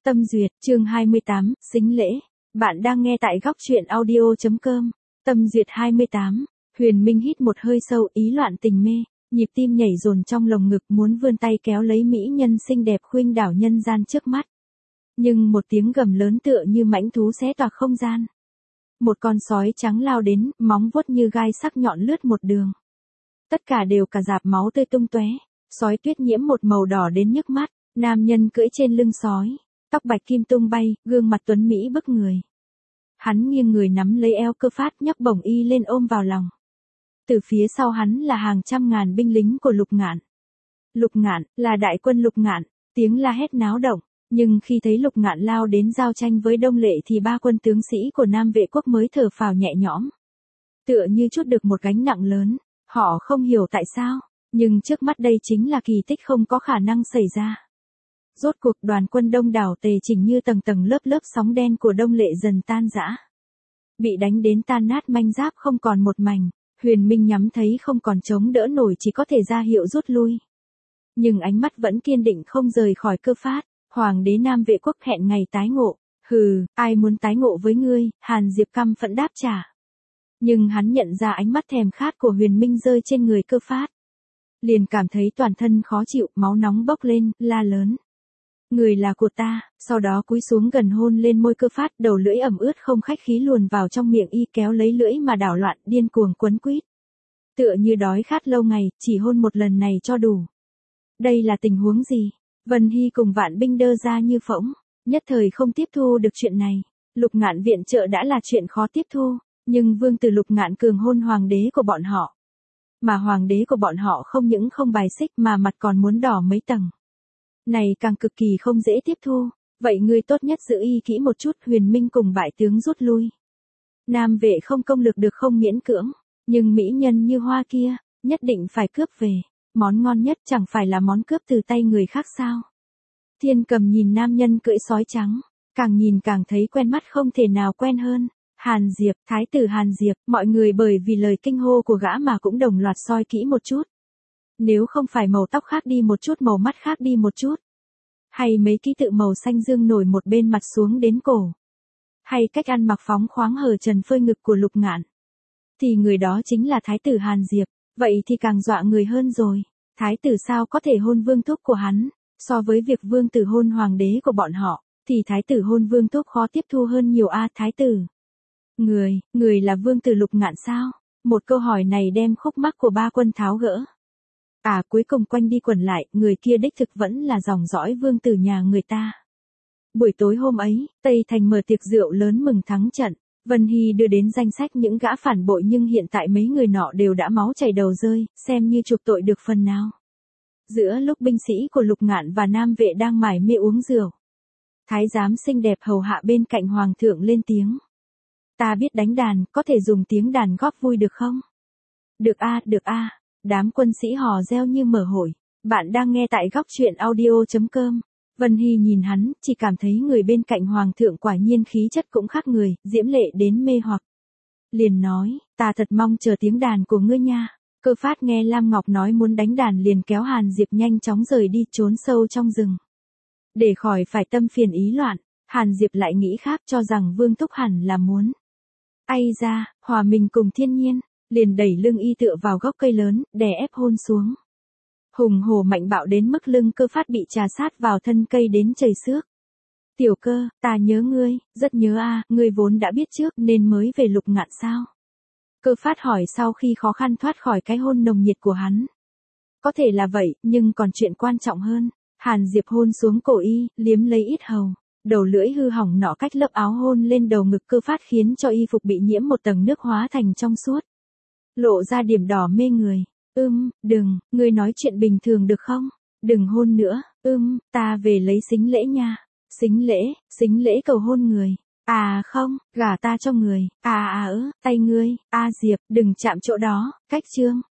Tâm duyệt, chương 28, xính lễ. Bạn đang nghe tại góc truyện audio.com. Tâm duyệt 28. Huyền Minh hít một hơi sâu, ý loạn tình mê, nhịp tim nhảy dồn trong lồng ngực, muốn vươn tay kéo lấy mỹ nhân xinh đẹp khuynh đảo nhân gian trước mắt. Nhưng một tiếng gầm lớn tựa như mãnh thú xé toạc không gian. Một con sói trắng lao đến, móng vuốt như gai sắc nhọn lướt một đường. Tất cả đều cả dạp máu tươi tung tóe, sói tuyết nhiễm một màu đỏ đến nhức mắt, nam nhân cưỡi trên lưng sói, tóc bạch kim tung bay, gương mặt tuấn mỹ bức người. Hắn nghiêng người nắm lấy eo Cơ Phát, nhấc bổng y lên ôm vào lòng. Từ phía sau hắn là hàng trăm ngàn binh lính của Lục Ngạn. Lục Ngạn, là đại quân Lục Ngạn, tiếng la hét náo động, nhưng khi thấy Lục Ngạn lao đến giao tranh với Đông Lệ thì ba quân tướng sĩ của Nam Vệ quốc mới thở phào nhẹ nhõm. Tựa như trút được một gánh nặng lớn, họ không hiểu tại sao, nhưng trước mắt đây chính là kỳ tích không có khả năng xảy ra. Rốt cuộc đoàn quân đông đảo tề chỉnh như tầng tầng lớp lớp sóng đen của Đông Lệ dần tan rã. Bị đánh đến tan nát manh giáp không còn một mảnh, Huyền Minh nhắm thấy không còn chống đỡ nổi, chỉ có thể ra hiệu rút lui. Nhưng ánh mắt vẫn kiên định không rời khỏi Cơ Phát. Hoàng đế Nam Vệ quốc hẹn ngày tái ngộ. Hừ, ai muốn tái ngộ với ngươi? Hàn Diệp căm phẫn đáp trả. Nhưng hắn nhận ra ánh mắt thèm khát của Huyền Minh rơi trên người Cơ Phát. Liền cảm thấy toàn thân khó chịu, máu nóng bốc lên, la lớn. Người là của ta, sau đó cúi xuống gần hôn lên môi Cơ Phát, đầu lưỡi ẩm ướt không khách khí luồn vào trong miệng y, kéo lấy lưỡi mà đảo loạn, điên cuồng quấn quýt. Tựa như đói khát lâu ngày, chỉ hôn một lần này cho đủ. Đây là tình huống gì? Vân Hy cùng vạn binh đơ ra như phỗng, nhất thời không tiếp thu được chuyện này. Lục Ngạn viện trợ đã là chuyện khó tiếp thu, nhưng vương tử Lục Ngạn cường hôn hoàng đế của bọn họ. Mà hoàng đế của bọn họ không những không bài xích mà mặt còn muốn đỏ mấy tầng. Này càng cực kỳ không dễ tiếp thu, vậy ngươi tốt nhất giữ y kỹ một chút. Huyền Minh cùng bại tướng rút lui. Nam Vệ không công lực được không miễn cưỡng, nhưng mỹ nhân như hoa kia, nhất định phải cướp về. Món ngon nhất chẳng phải là món cướp từ tay người khác sao? Thiên Cầm nhìn nam nhân cưỡi sói trắng, càng nhìn càng thấy quen mắt không thể nào quen hơn. Hàn Diệp, thái tử Hàn Diệp, mọi người bởi vì lời kinh hô của gã mà cũng đồng loạt soi kỹ một chút. Nếu không phải màu tóc khác đi một chút, màu mắt khác đi một chút, hay mấy ký tự màu xanh dương nổi một bên mặt xuống đến cổ, hay cách ăn mặc phóng khoáng hở trần phơi ngực của Lục Ngạn, thì người đó chính là thái tử Hàn Diệp. Vậy thì càng dọa người hơn rồi. Thái tử sao có thể hôn vương thúc của hắn? So với việc vương tử hôn hoàng đế của bọn họ, thì thái tử hôn vương thúc khó tiếp thu hơn nhiều a. Thái tử. Người là vương tử Lục Ngạn sao? Một câu hỏi này đem khúc mắc của ba quân tháo gỡ. Cuối cùng quanh đi quẩn lại, người kia đích thực vẫn là dòng dõi vương tử nhà người ta. Buổi tối hôm ấy, Tây Thành mở tiệc rượu lớn mừng thắng trận. Vân Hy đưa đến danh sách những gã phản bội, nhưng hiện tại mấy người nọ đều đã máu chảy đầu rơi, xem như chuộc tội được phần nào. Giữa lúc binh sĩ của Lục Ngạn và Nam Vệ đang mải mê uống rượu, thái giám xinh đẹp hầu hạ bên cạnh hoàng thượng lên tiếng. Ta biết đánh đàn, có thể dùng tiếng đàn góp vui được không? Được a. Đám quân sĩ hò reo như mở hội. Bạn đang nghe tại góc truyện audio.com. Vân Hy nhìn hắn, chỉ cảm thấy người bên cạnh hoàng thượng quả nhiên khí chất cũng khác người, diễm lệ đến mê hoặc. Liền nói, ta thật mong chờ tiếng đàn của ngươi nha. Cơ Phát nghe Lam Ngọc nói muốn đánh đàn liền kéo Hàn Diệp nhanh chóng rời đi, trốn sâu trong rừng. Để khỏi phải tâm phiền ý loạn, Hàn Diệp lại nghĩ khác, cho rằng vương thúc hẳn là muốn. Ai ra, hòa mình cùng thiên nhiên, liền đẩy lưng y tựa vào gốc cây lớn, đè ép hôn xuống. Hùng hổ mạnh bạo đến mức lưng Cơ Phát bị trà sát vào thân cây đến chảy xước. Tiểu Cơ, ta nhớ ngươi, rất nhớ a. Ngươi vốn đã biết trước nên mới về Lục Ngạn sao? Cơ Phát hỏi sau khi khó khăn thoát khỏi cái hôn nồng nhiệt của hắn. Có thể là vậy, nhưng còn chuyện quan trọng hơn. Hàn Diệp hôn xuống cổ y, liếm lấy yết hầu. Đầu lưỡi hư hỏng nọ cách lớp áo hôn lên đầu ngực Cơ Phát khiến cho y phục bị nhiễm một tầng nước hóa thành trong suốt. Lộ ra điểm đỏ mê người. Đừng, ngươi nói chuyện bình thường được không? Đừng hôn nữa. Ta về lấy xính lễ nha. Xính lễ cầu hôn người. Không, gả ta cho người. Tay ngươi. Diệp, đừng chạm chỗ đó, cách chương.